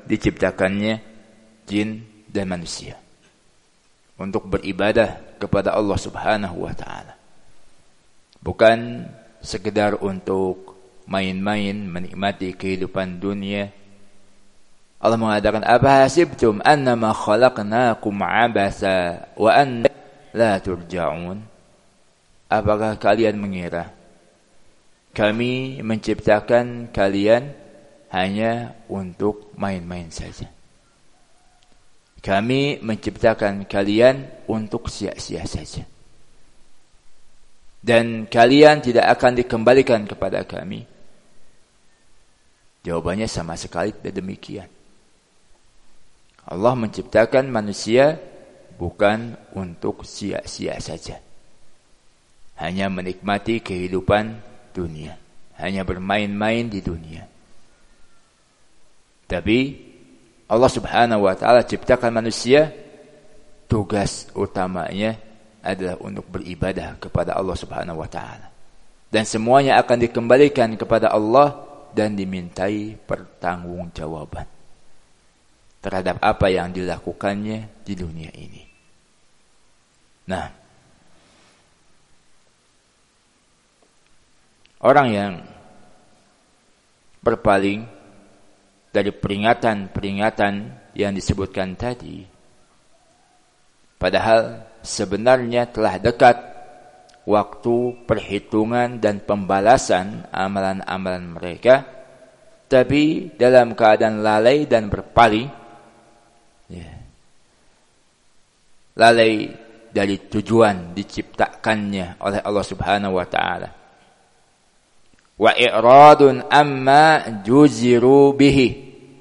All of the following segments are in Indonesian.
diciptakannya jin dan manusia untuk beribadah kepada Allah Subhanahu wa taala. Bukan sekedar untuk main-main menikmati kehidupan dunia. Allah mengatakan, "Apa hasibtum annama khalaqnakum 'abasa wa anna la turja'un?" Apakah kalian mengira kami menciptakan kalian hanya untuk main-main saja? Kami menciptakan kalian untuk sia-sia saja. Dan kalian tidak akan dikembalikan kepada kami. Jawabannya sama sekali tidak demikian. Allah menciptakan manusia bukan untuk sia-sia saja. Hanya menikmati kehidupan dunia. Hanya bermain-main di dunia. Tapi Allah Subhanahu wa taala ciptakan manusia, tugas utamanya adalah untuk beribadah kepada Allah Subhanahu wa taala. Dan semuanya akan dikembalikan kepada Allah dan dimintai pertanggungjawaban terhadap apa yang dilakukannya di dunia ini. Nah, orang yang berpaling dari peringatan-peringatan yang disebutkan tadi, padahal sebenarnya telah dekat waktu perhitungan dan pembalasan amalan-amalan mereka, tapi dalam keadaan lalai dan berpaling, lalai dari tujuan diciptakannya oleh Allah Subhanahu wa taala. Wa i'radun amma juziru bihi,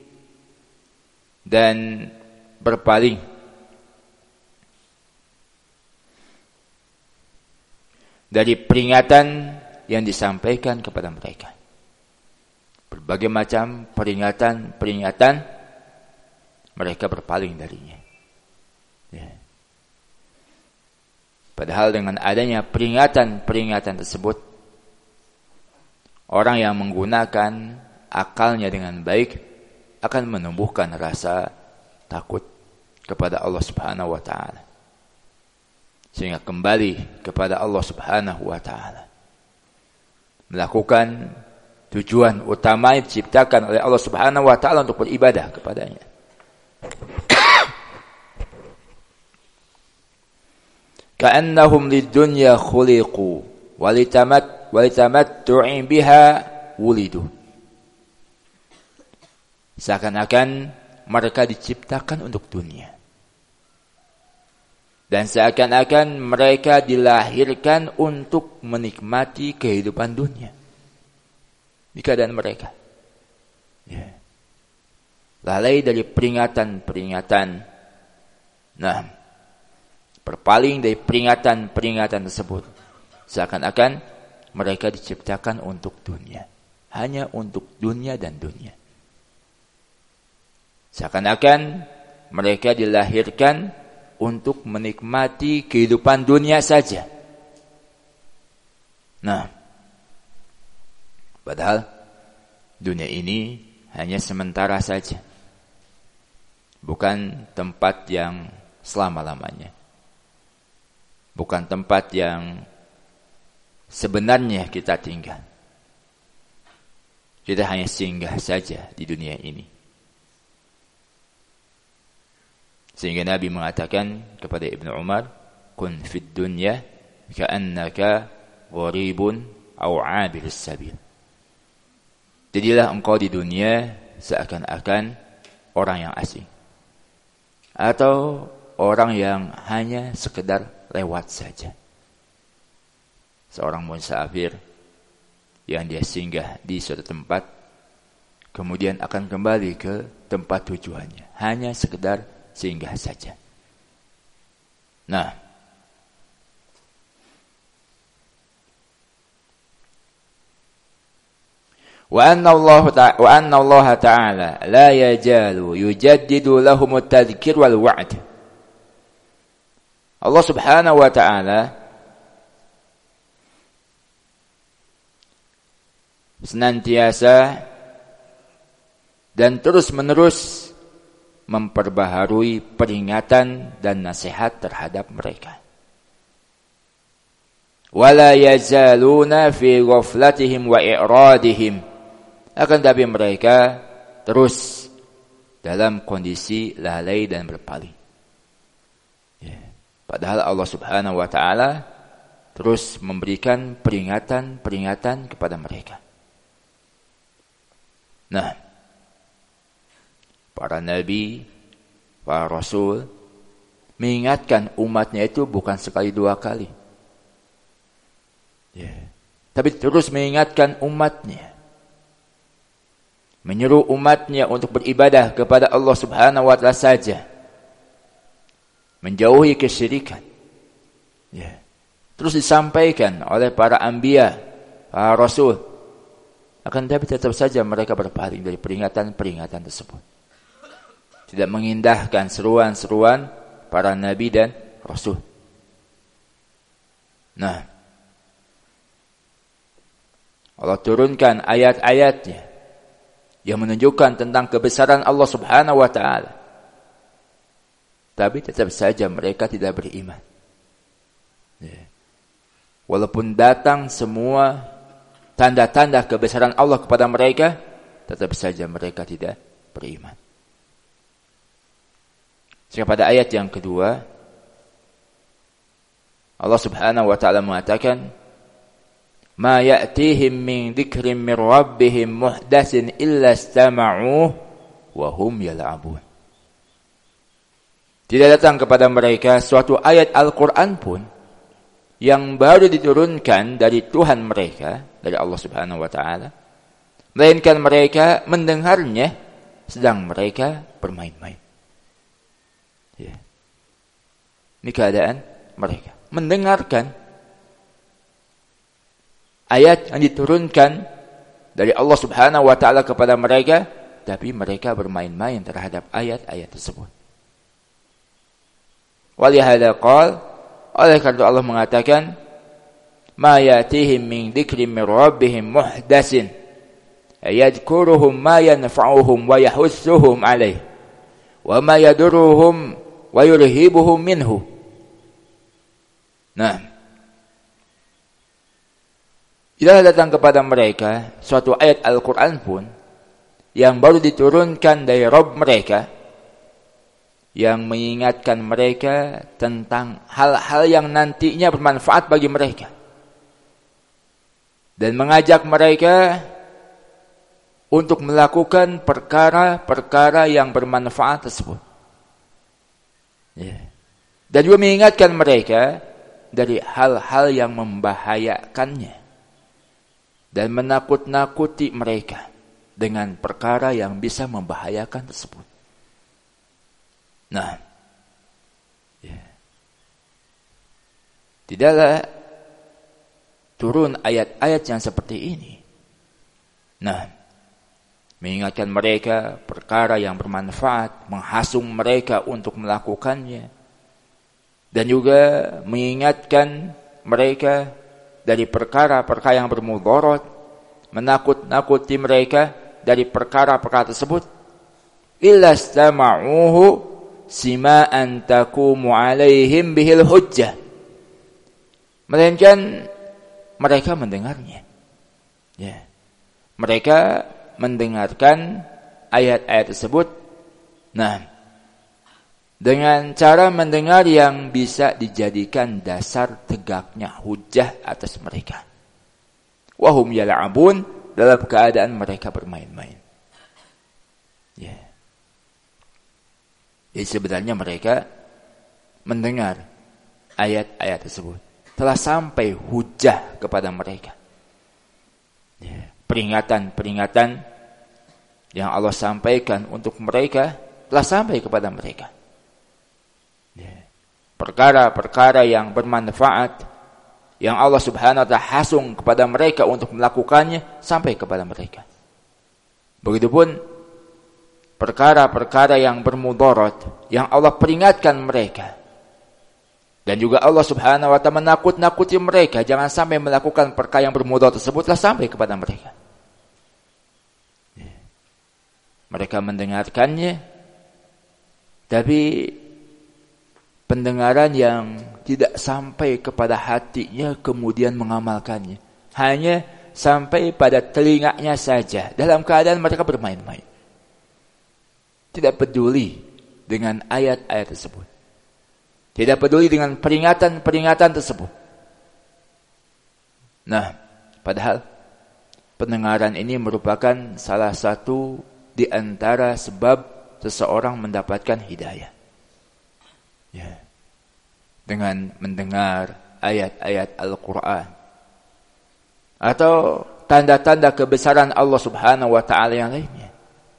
dan berpaling dari peringatan yang disampaikan kepada mereka. Berbagai macam peringatan mereka berpaling darinya. Padahal dengan adanya peringatan tersebut, orang yang menggunakan akalnya dengan baik akan menumbuhkan rasa takut kepada Allah Subhanahu wa taala. Sehingga kembali kepada Allah Subhanahu wa taala. Melakukan tujuan utama yang diciptakan oleh Allah Subhanahu wa taala untuk beribadah kepadanya. Ka'annahum lid-dunya khuliqu walitamattu'i biha wulidu. Seakan-akan mereka diciptakan untuk dunia. Dan seakan-akan mereka dilahirkan untuk menikmati kehidupan dunia. Di keadaan mereka. Lalai dari peringatan-peringatan. Nah, berpaling dari peringatan-peringatan tersebut. Seakan-akan mereka diciptakan untuk dunia. Hanya untuk dunia dan dunia. Seakan-akan mereka dilahirkan untuk menikmati kehidupan dunia saja. Nah, padahal dunia ini hanya sementara saja. Bukan tempat yang selama-lamanya. Bukan tempat yang sebenarnya kita tinggal. Kita hanya singgah saja di dunia ini. Sehingga Nabi mengatakan kepada Ibnu Umar, "Kun fid dunya ka'annaka gharibun aw 'abirus sabil." Jadilah engkau di dunia seakan-akan orang yang asing atau orang yang hanya sekedar lewat saja. Seorang musafir yang dia singgah di suatu tempat, kemudian akan kembali ke tempat tujuannya, hanya sekedar singgah saja. Nah, wa anna Allah ta'ala la yajalu yujaddidu lahum at-tadhkir wal wa'd. Allah Subhanahu wa ta'ala senantiasa dan terus-menerus memperbaharui peringatan dan nasihat terhadap mereka. Wala yazaluna fi ghaflatihim wa i'radihim. Akan tapi mereka terus dalam kondisi lalai dan berpaling. Padahal Allah Subhanahu wa taala terus memberikan peringatan-peringatan kepada mereka. Nah, para nabi, para rasul mengingatkan umatnya itu bukan sekali dua kali. Tapi terus mengingatkan umatnya. Menyuruh umatnya untuk beribadah kepada Allah Subhanahu wa taala saja. Menjauhi kesyirikan. Terus disampaikan oleh para anbiya, para rasul. Akan tapi tetap saja mereka berpaling dari peringatan-peringatan tersebut. Tidak mengindahkan seruan-seruan para nabi dan rasul. Nah, Allah turunkan ayat-ayatnya yang menunjukkan tentang kebesaran Allah Subhanahu wa taala. Tapi tetap saja mereka tidak beriman. Walaupun datang semua tanda-tanda kebesaran Allah kepada mereka, tetap saja mereka tidak beriman. Sehingga pada ayat yang kedua, Allah Subhanahu wa taala mengatakan, "Ma ya'tihim min dzikrin min rabbihim muhdatsin illa istama'uhu wa hum yal'abun." Tidak datang kepada mereka suatu ayat Al-Qur'an pun yang baru diturunkan dari Tuhan mereka, dari Allah Subhanahu wa taala, melainkan mereka mendengarnya sedang mereka bermain-main. Ini keadaan mereka mendengarkan ayat yang diturunkan dari Allah Subhanahu wa taala kepada mereka, tapi mereka bermain-main terhadap ayat-ayat tersebut. Walihada qala, oleh karena Allah mengatakan, ma yatihim min dzikrin min rabbihim muhdatsin yadhkuruhum ma yanfa'uhum wa yahussuhum alaih wa ma yadurruhum wa yurhibuhum minhu. Nah, tidak datang kepada mereka suatu ayat Al-Quran pun yang baru diturunkan dari Rabb mereka, yang mengingatkan mereka tentang hal-hal yang nantinya bermanfaat bagi mereka, dan mengajak mereka untuk melakukan perkara-perkara yang bermanfaat tersebut. Dan juga mengingatkan mereka dari hal-hal yang membahayakannya, dan menakut-nakuti mereka dengan perkara yang bisa membahayakan tersebut. Nah, tidaklah turun ayat-ayat yang seperti ini. Nah, mengingatkan mereka perkara yang bermanfaat, menghasung mereka untuk melakukannya, dan juga mengingatkan mereka dari perkara-perkara yang bermudarat, menakut-nakuti mereka dari perkara-perkara tersebut. Illa istama'uhu sima'an taqumu alaihim bihil hujjah. Melainkan mereka mendengarnya. Mereka mendengarkan ayat-ayat tersebut. Nah, dengan cara mendengar yang bisa dijadikan dasar tegaknya hujjah atas mereka. Wahum yal'abun, dalam keadaan mereka bermain-main. Jadi sebenarnya mereka mendengar ayat-ayat tersebut. Telah sampai hujjah kepada mereka. Peringatan-peringatan yang Allah sampaikan untuk mereka telah sampai kepada mereka. Perkara-perkara yang bermanfaat yang Allah Subhanahu wa taala hasung kepada mereka untuk melakukannya sampai kepada mereka. Begitupun perkara-perkara yang bermudarat yang Allah peringatkan mereka, dan juga Allah Subhanahu wa taala menakut-nakuti mereka jangan sampai melakukan perkara yang bermudarat tersebutlah sampai kepada mereka. Mereka mendengarkannya Tapi pendengaran yang tidak sampai kepada hatinya kemudian mengamalkannya. Hanya sampai pada telinganya saja. Dalam keadaan mereka bermain-main. Tidak peduli dengan ayat-ayat tersebut. Tidak peduli dengan peringatan-peringatan tersebut. Nah, padahal pendengaran ini merupakan salah satu di antara sebab seseorang mendapatkan hidayah. Ya. Dengan mendengar ayat-ayat Al-Quran. Atau tanda-tanda kebesaran Allah Subhanahu wa ta'ala yang lainnya.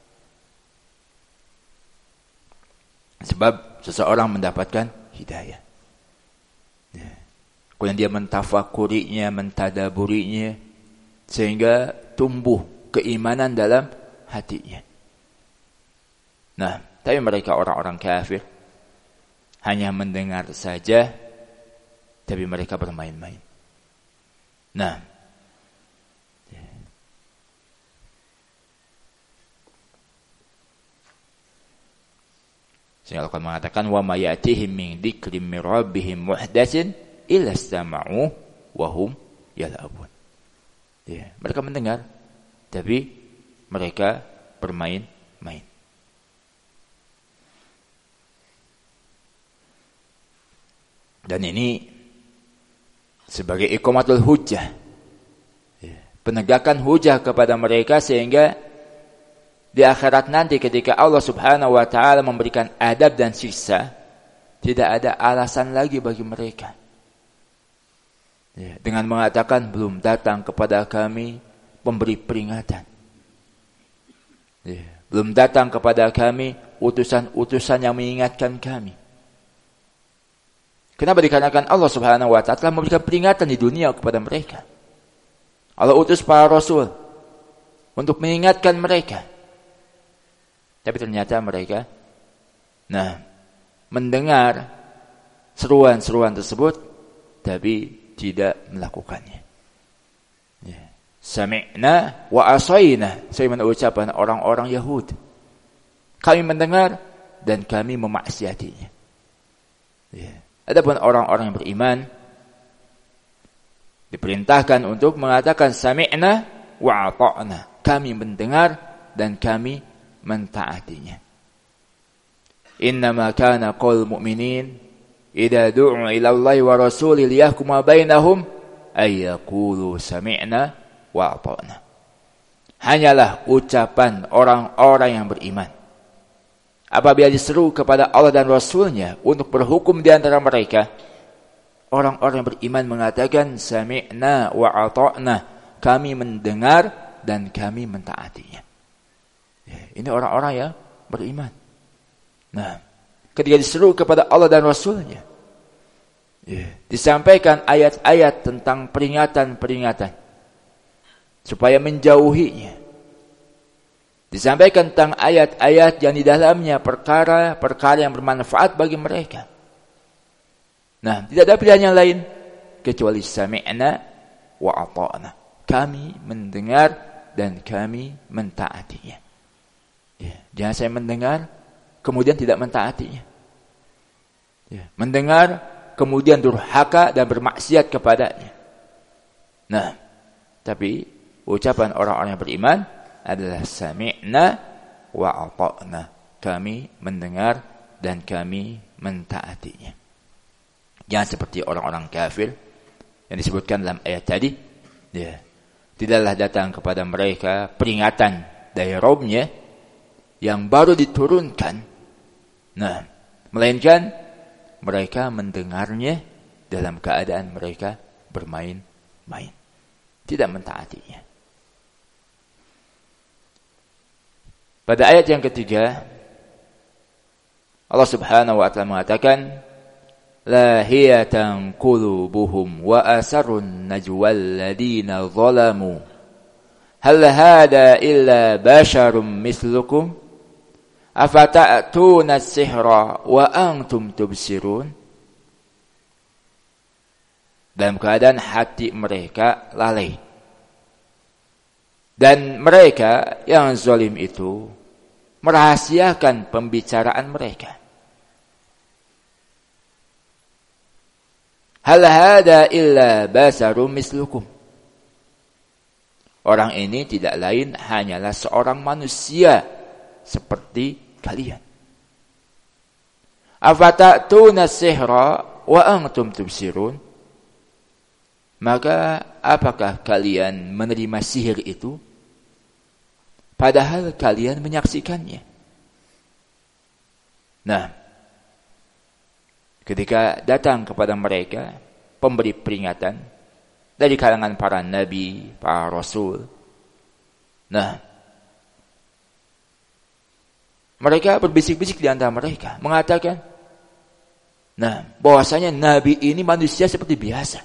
Sebab seseorang mendapatkan hidayah. Ya. Kemudian dia mentafakurinya, mentadaburinya, sehingga tumbuh keimanan dalam hatinya. Nah, tapi mereka orang-orang kafir hanya mendengar saja, tapi mereka bermain-main. Nah, sehingga Allah mengatakan wa may ya'tihim min dzikrin min rabbihim muhdatsin illa istama'u wa hum yal'abun. Ya, mereka mendengar tapi mereka bermain-main. Dan ini sebagai iqamatul hujjah. Ya, penegakan hujjah kepada mereka sehingga di akhirat nanti ketika Allah Subhanahu wa ta'ala memberikan adab dan siksa, tidak ada alasan lagi bagi mereka. Ya, dengan mengatakan belum datang kepada kami pemberi peringatan. Ya, belum datang kepada kami utusan-utusan yang mengingatkan kami. Kenapa? Dikarenakan Allah Subhanahu wa ta'ala telah memberikan peringatan di dunia kepada mereka. Allah utus para rasul untuk mengingatkan mereka. Tapi ternyata mereka mendengar seruan-seruan tersebut tapi tidak melakukannya. Ya. Sami'na wa asayna, sebagaimana ucapan orang-orang Yahudi. Kami mendengar dan kami memaksiatinya. Ya. Adapun orang-orang yang beriman diperintahkan untuk mengatakan sami'na wa ata'na. Kami mendengar dan kami mentaatinya. Innama kana qaul mu'minin idza du'u ila Allahi wa rasuli liyahkuma bainahum ay yaqulu sami'na wa ata'na. Hanyalah ucapan orang-orang yang beriman apabila diseru kepada Allah dan Rasulnya untuk berhukum di antara mereka, orang-orang yang beriman mengatakan sami'na wa ata'na, kami mendengar dan kami mentaatinya. Ini orang-orang yang beriman. Nah, ketika diseru kepada Allah dan Rasulnya, disampaikan ayat-ayat tentang peringatan-peringatan supaya menjauhinya. Disampaikan tentang ayat-ayat yang di dalamnya perkara-perkara yang bermanfaat bagi mereka. Nah, tidak ada pilihan yang lain kecuali sami'na wa ata'na. Kami mendengar dan kami mentaatinya. Ya, jangan saya mendengar kemudian tidak mentaatinya. Ya, mendengar kemudian durhaka dan bermaksiat kepadanya. Nah, tapi ucapan orang-orang yang beriman adalah sami'na wa ata'na. Kami mendengar dan kami mentaatinya. Jangan seperti orang-orang kafir yang disebutkan dalam ayat tadi. Ya, tidaklah datang kepada mereka peringatan dari Rabb-nya yang baru diturunkan. Nah, melainkan mereka mendengarnya dalam keadaan mereka bermain-main. Tidak mentaatinya. Pada ayat yang ketiga, Allah Subhanahu wa ta'ala mengatakan, lahiyatan qulubuhum wa asarun najwal ladina zalamu hal hada illa basharum mislukum afata'tuna as-sihra wa antum tubsirun. Dalam keadaan hati mereka lalai. Dan mereka yang zalim itu merahasiakan pembicaraan mereka. hal hada illa basarum mislukum. Orang ini tidak lain hanyalah seorang manusia seperti kalian. Afata'tuna sihra wa antum tubsirun. Maka apakah kalian menerima sihir itu padahal kalian menyaksikannya? Nah, ketika datang kepada mereka pemberi peringatan dari kalangan para nabi, para rasul. Nah, mereka berbisik-bisik di antara mereka, mengatakan, bahwasanya nabi ini manusia seperti biasa.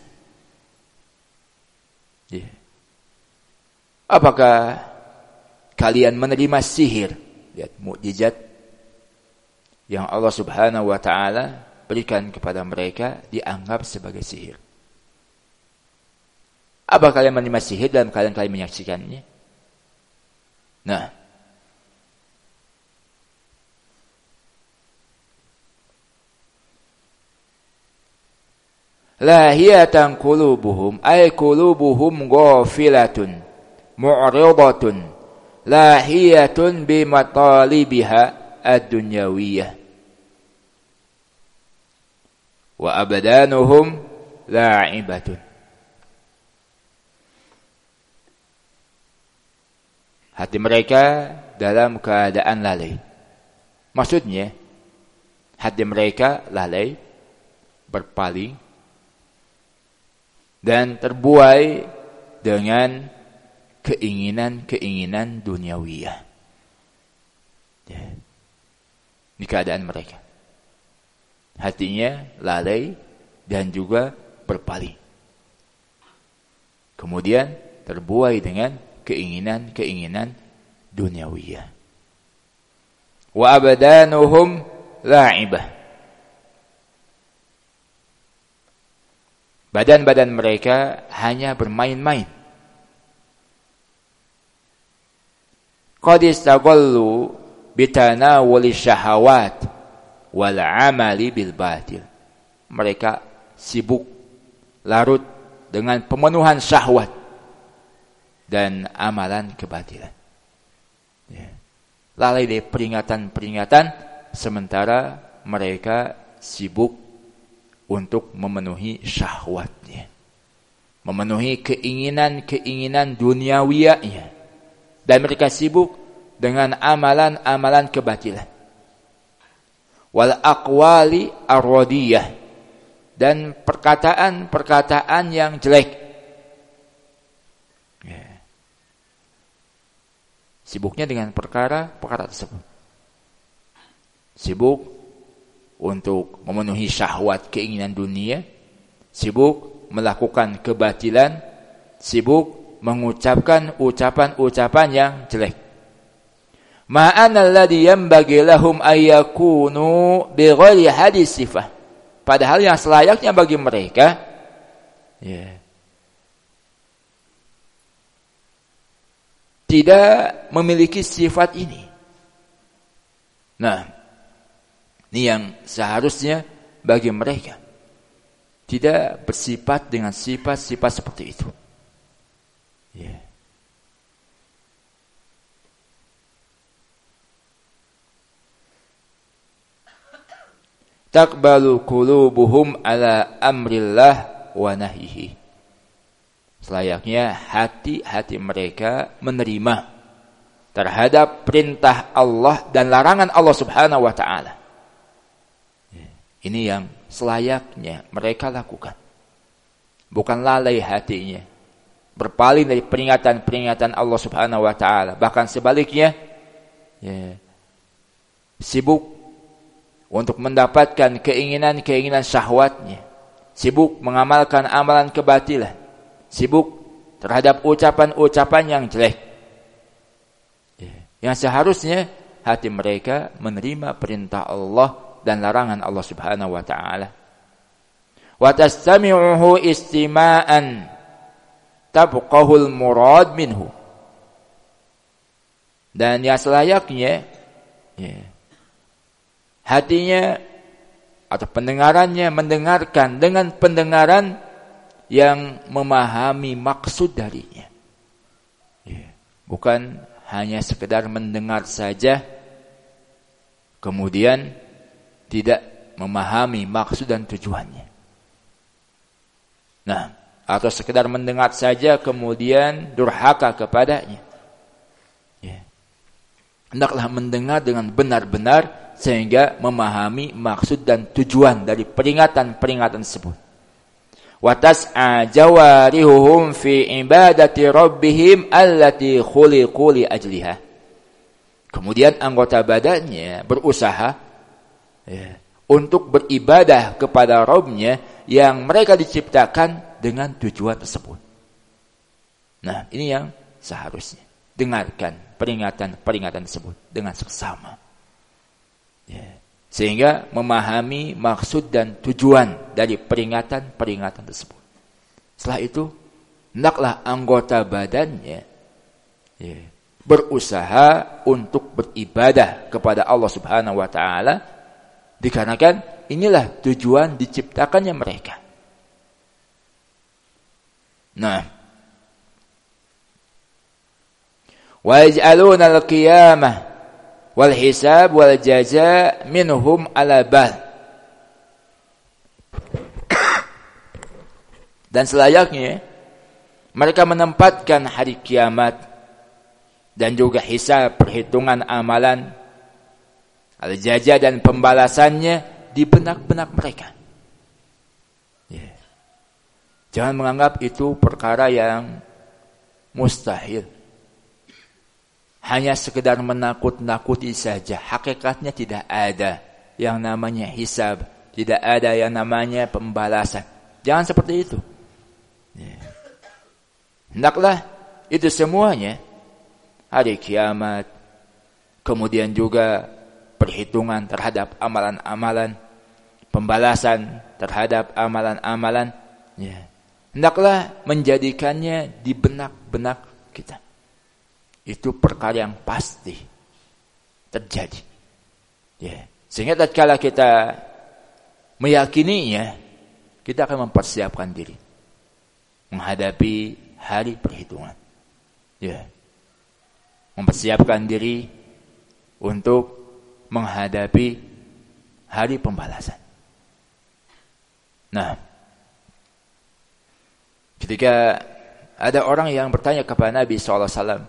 Apakah kalian menerima sihir? Lihat mukjizat yang Allah Subhanahu wa taala berikan kepada mereka dianggap sebagai sihir. Apa kalian menerima sihir dalam kalian menyaksikannya? Nah, lahiyatan qulubuhum ay qulubuhum ghafilatun mu'ridatun lahiyatun bimatalibiha ad-dunyawiyah wa abdanuhum la'ibatun. Hati mereka dalam keadaan lalai. Maksudnya hati mereka lalai, berpaling dan terbuai dengan keinginan-keinginan duniawiyah. Ini keadaan mereka. Hatinya lalai dan juga berpaling. Kemudian terbuai dengan keinginan-keinginan duniawiyah. Wa abdanuhum la'ibah. Badan-badan mereka hanya bermain-main. Qad istaghallu bitanawuli syahawat wal amali bil batil. Mereka sibuk larut dengan pemenuhan syahwat dan amalan kebatilan. Lalai dari peringatan-peringatan sementara mereka sibuk untuk memenuhi syahwatnya, memenuhi keinginan-keinginan duniawiyahnya, dan mereka sibuk dengan amalan-amalan kebatilan. Wal aqwali ar-radiyah, dan perkataan-perkataan yang jelek. Sibuknya dengan perkara tersebut. Sibuk untuk memenuhi syahwat keinginan dunia, sibuk melakukan kebatilan, sibuk mengucapkan ucapan-ucapan yang jelek. Ma'ana alladhi yanbaghi lahum ayyakunu bighairi hadis sifah. Padahal yang selayaknya bagi mereka tidak memiliki sifat ini. Nah, ini yang seharusnya bagi mereka. Tidak bersifat dengan sifat-sifat seperti itu. Taqbalu qulubuhum ala amrillah wa nahyihi. Selayaknya hati-hati mereka menerima terhadap perintah Allah dan larangan Allah Subhanahu wa taala. Ini yang selayaknya mereka lakukan. Bukan lalai hatinya, berpaling dari peringatan-peringatan Allah Subhanahu wa taala, bahkan sebaliknya sibuk untuk mendapatkan keinginan-keinginan syahwatnya, sibuk mengamalkan amalan kebatilan, sibuk terhadap ucapan-ucapan yang jelek. Yang seharusnya hati mereka menerima perintah Allah dan larangan Allah Subhanahu wa taala. Wa tastami'uhu istima'an tabqahul murad minhu. Dan yang selayaknya hatinya atau pendengarannya mendengarkan dengan pendengaran yang memahami maksud darinya. Bukan hanya sekedar mendengar saja kemudian tidak memahami maksud dan tujuannya. Nah, atau sekedar mendengar saja kemudian durhaka kepadanya. Hendaklah mendengar dengan benar-benar sehingga memahami maksud dan tujuan dari peringatan-peringatan tersebut. Wa tas'a jawarihuhum fi ibadati rabbihim allati khuliqu li ajliha. Kemudian anggota badannya berusaha untuk beribadah kepada Rabb-nya yang mereka diciptakan dengan tujuan tersebut. Nah, ini yang seharusnya. Dengarkan peringatan-peringatan tersebut dengan seksama. Sehingga memahami maksud dan tujuan dari peringatan-peringatan tersebut. Setelah itu, hendaklah anggota badannya berusaha untuk beribadah kepada Allah Subhanahu wa taala, dikarenakan inilah tujuan diciptakannya mereka. Nah, wa yaj'aluna al-qiyamah wal hisab wal jaza minhum ala bal. Dan selayaknya mereka menempatkan hari kiamat dan juga hisab, perhitungan amalan, al-jaza dan pembalasannya di benak-benak mereka. Jangan menganggap itu perkara yang mustahil. Hanya sekedar menakut-nakuti saja. Hakikatnya tidak ada yang namanya hisab. Tidak ada yang namanya pembalasan. Jangan seperti itu. Hendaklah itu semuanya. Hari kiamat. Kemudian juga perhitungan terhadap amalan-amalan. Pembalasan terhadap amalan-amalan. Hendaklah menjadikannya di benak-benak kita. Itu perkara yang pasti terjadi. Sehingga tatkala kita meyakininya, kita akan mempersiapkan diri menghadapi hari perhitungan. Mempersiapkan diri untuk menghadapi hari pembalasan. Nah, ketika ada orang yang bertanya kepada Nabi SAW,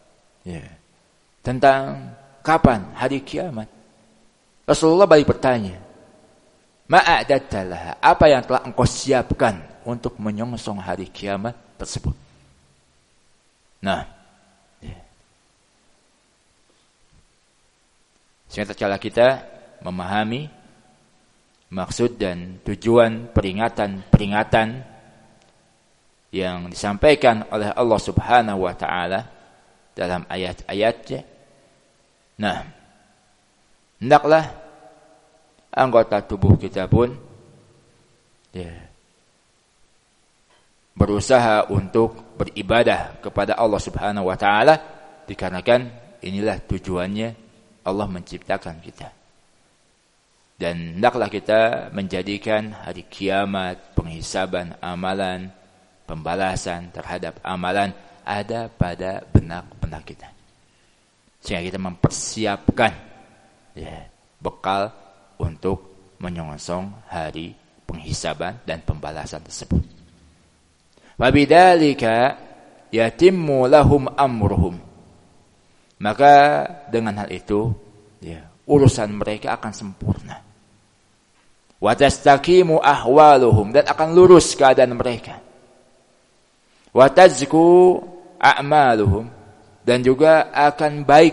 tentang kapan hari kiamat, Rasulullah balik bertanya, ma'adattalah, apa yang telah engkau siapkan untuk menyongsong hari kiamat tersebut? Nah, sehingga tatkala kita memahami maksud dan tujuan peringatan-peringatan yang disampaikan oleh Allah Subhanahu wa taala dalam ayat-ayatnya. Nah, hendaklah anggota tubuh kita pun berusaha untuk beribadah kepada Allah Subhanahu wa taala, dikarenakan inilah tujuannya Allah menciptakan kita. Dan hendaklah kita menjadikan hari kiamat, penghisaban amalan, pembalasan terhadap amalan ada pada benak-benak kita. Sehingga kita mempersiapkan bekal untuk menyongsong hari penghisaban dan pembalasan tersebut. Wabidzalika yatimmu lahum amruhum. Maka dengan hal itu urusan mereka akan sempurna. Wa tastaqimu ahwaluhum, dan akan lurus keadaan mereka. Wa tazku a'maluhum, dan juga akan baik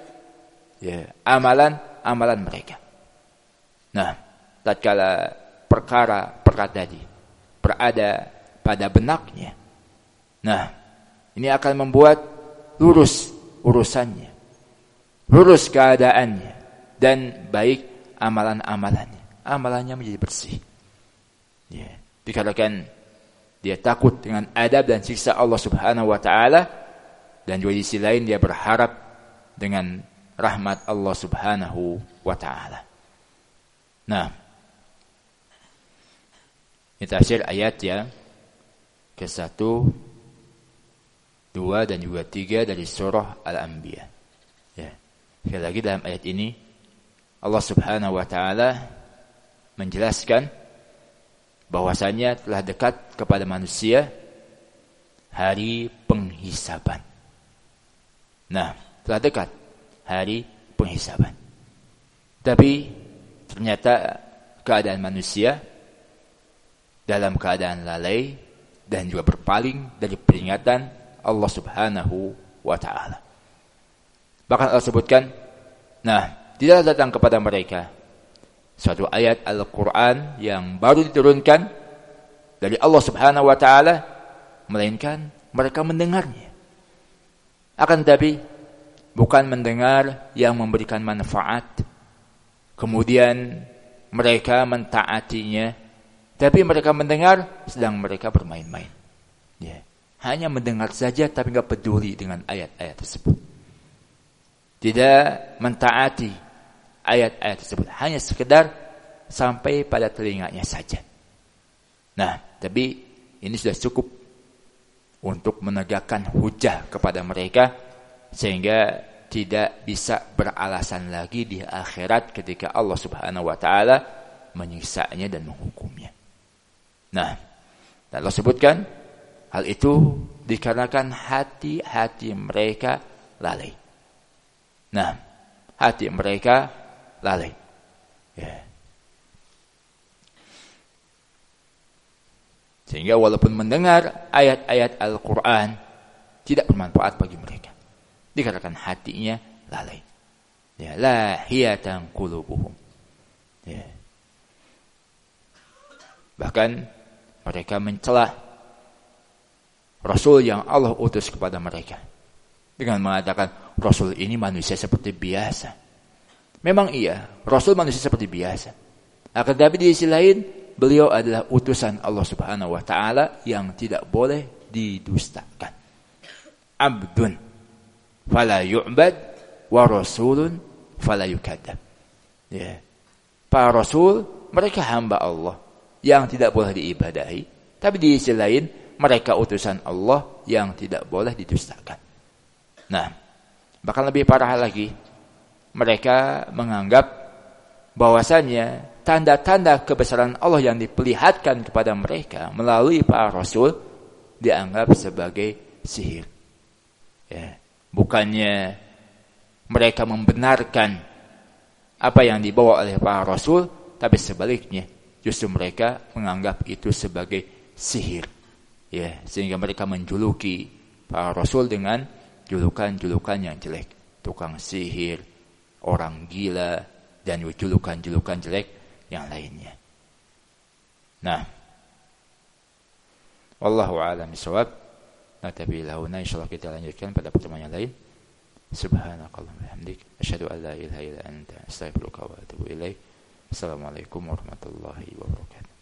amalan mereka. Nah, tatkala perkara tadi berada pada benaknya, nah, ini akan membuat lurus urusannya, lurus keadaannya, dan baik amalannya menjadi bersih. Dikarenakan dia takut dengan adab dan siksa Allah Subhanahu wa taala, dan juga di sisi lain dia berharap dengan rahmat Allah Subhanahu wa taala. Nah, Ini tafsir ayat yang ke-1, 2 dan juga 3 dari surah Al-Anbiya. Ya. Sekali lagi dalam ayat ini Allah Subhanahu wa taala menjelaskan bahwasanya telah dekat kepada manusia hari penghisaban. Nah, telah dekat hari penghisaban. Tapi ternyata keadaan manusia dalam keadaan lalai dan juga berpaling dari peringatan Allah Subhanahu wa taala. Bahkan Allah sebutkan, nah, tidaklah datang kepada mereka suatu ayat Al-Qur'an yang baru diturunkan dari Allah Subhanahu wa taala, melainkan mereka mendengarnya. Akan tetapi bukan mendengar yang memberikan manfaat, kemudian mereka mentaatinya, tapi mereka mendengar sedang mereka bermain-main. Ya. Hanya mendengar saja tapi enggak peduli dengan ayat-ayat tersebut. Tidak mentaati ayat-ayat tersebut, hanya sekedar sampai pada telinganya saja. Nah, tapi ini sudah cukup untuk menegakkan hujah kepada mereka sehingga tidak bisa beralasan lagi di akhirat ketika Allah Subhanahu wa taala menyiksanya dan menghukumnya. Nah, Allah sebutkan hal itu dikarenakan hati-hati mereka lalai. Nah, hati mereka lalai. Ya. Sehingga walaupun mendengar ayat-ayat Al-Quran tidak bermanfaat bagi mereka. Dikarenakan hatinya lalai. Ya, lahiyatan qulubuhum. Ya. Bahkan mereka mencela Rasul yang Allah utus kepada mereka dengan mengatakan Rasul ini manusia seperti biasa. Memang iya, Rasul manusia seperti biasa. Akan tetapi di sisi lain beliau adalah utusan Allah Subhanahu wa taala yang tidak boleh didustakan. Abdun fala yu'bad wa rasulun fala yukadzab. Ya. Para rasul mereka hamba Allah yang tidak boleh diibadahi, tapi di sisi lain mereka utusan Allah yang tidak boleh didustakan. Nah, bahkan lebih parah lagi, mereka menganggap bahwasanya tanda-tanda kebesaran Allah yang diperlihatkan kepada mereka melalui para rasul dianggap sebagai sihir. Ya, bukannya mereka membenarkan apa yang dibawa oleh para rasul, tapi sebaliknya justru mereka menganggap itu sebagai sihir. Ya, sehingga mereka menjuluki para rasul dengan julukan-julukan yang jelek, tukang sihir, orang gila, dan julukan-julukan jelek yang lainnya. Nah, wallahu a'lam bishawab. Natabi lahuna, insyaallah kita lanjutkan pada pertemuan yang lain. Subhanakallahumma wa bihamdik, asyhadu an la ilaha illa anta, astaghfiruka wa atubu ilaik. Assalamualaikum warahmatullahi wabarakatuh.